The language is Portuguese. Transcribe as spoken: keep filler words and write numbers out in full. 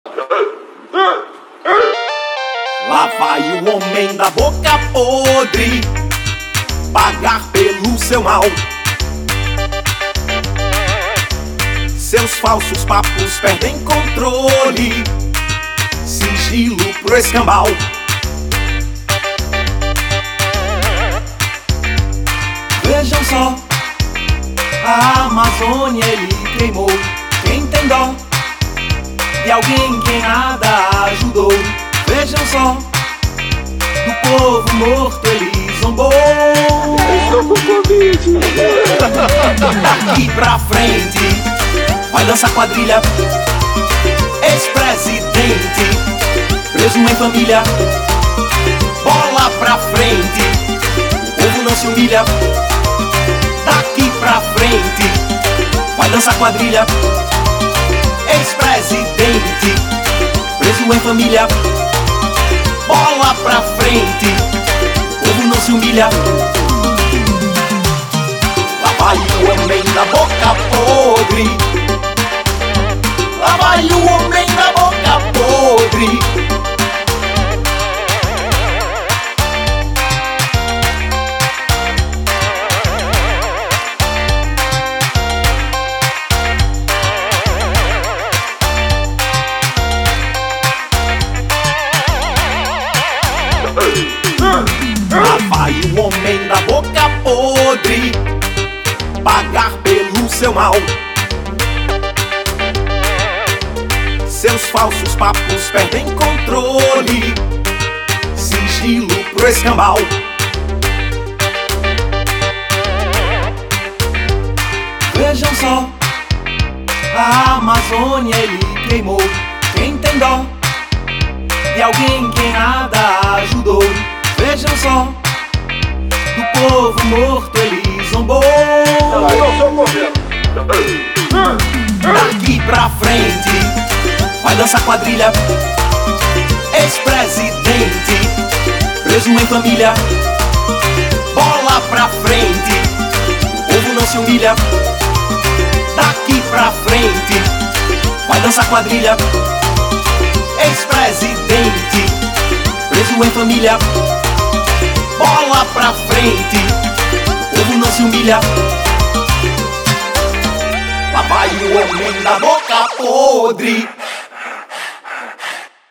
Lá vai o homem da boca podre pagar pelo seu mal. Seus falsos papos perdem controle, sigilo pro escambau. Vejam só, a Amazônia ele queimou. Quem tem dó de alguém que nada ajudou? Vejam só, do povo morto ele zombou. Estou com Covid. Daqui pra frente vai dançar quadrilha, ex-presidente preso em família. Bola pra frente, o povo não se humilha. Daqui pra frente vai dançar quadrilha, ex-presidente preso em família. Bola pra frente, o povo não se humilha. Lá vai o homem da boca podre, lá vai o homem da boca podre. Lá vai o homem da boca podre pagar pelo seu mal. Seus falsos papos perdem controle, sigilo pro escambau. Vejam só, a Amazônia ele queimou. Quem tem dó de alguém que nada ajudou? Vejam só, do povo morto ele zombou. Eu sou o governo. Daqui pra frente vai dançar quadrilha, ex-presidente preso em família. Bola pra frente, o povo não se humilha. Daqui pra frente vai dançar quadrilha, ex-presidente preso em família. Bola pra frente, o povo não se humilha. Lá vai o homem da boca podre